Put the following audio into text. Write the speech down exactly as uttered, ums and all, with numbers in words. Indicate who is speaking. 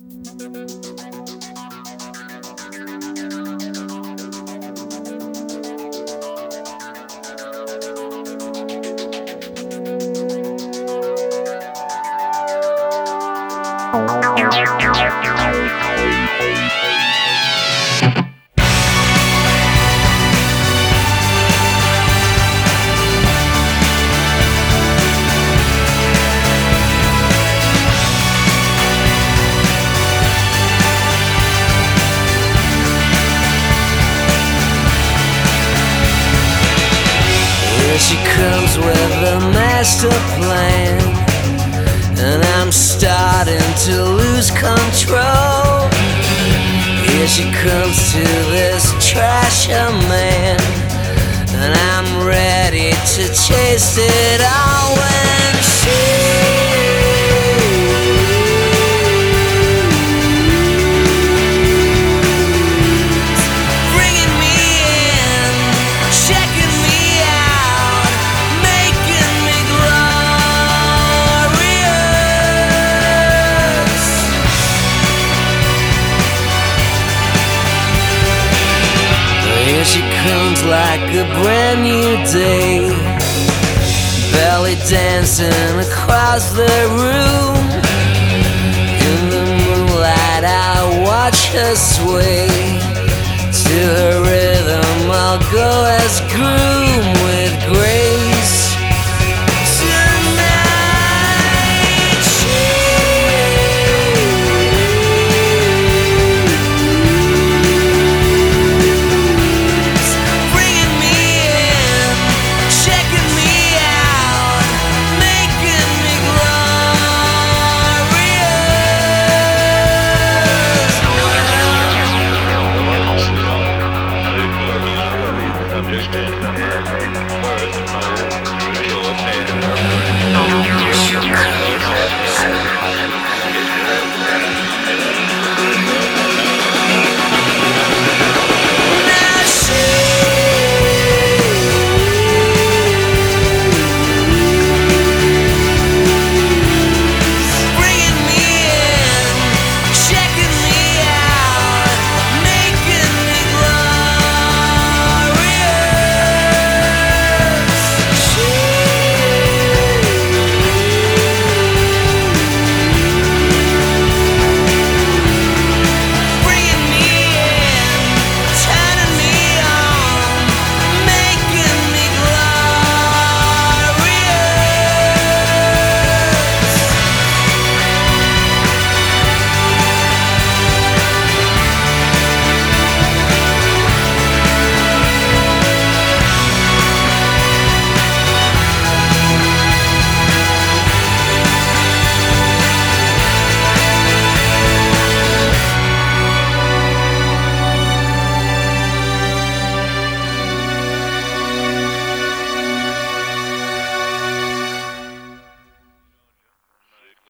Speaker 1: Here she comes with a master plan, and I'm starting to lose control. Here she comes to this trasher man, and I'm ready to chase it all when she Here she comes like a brand new day, belly dancing across the room. In the moonlight I watch her sway,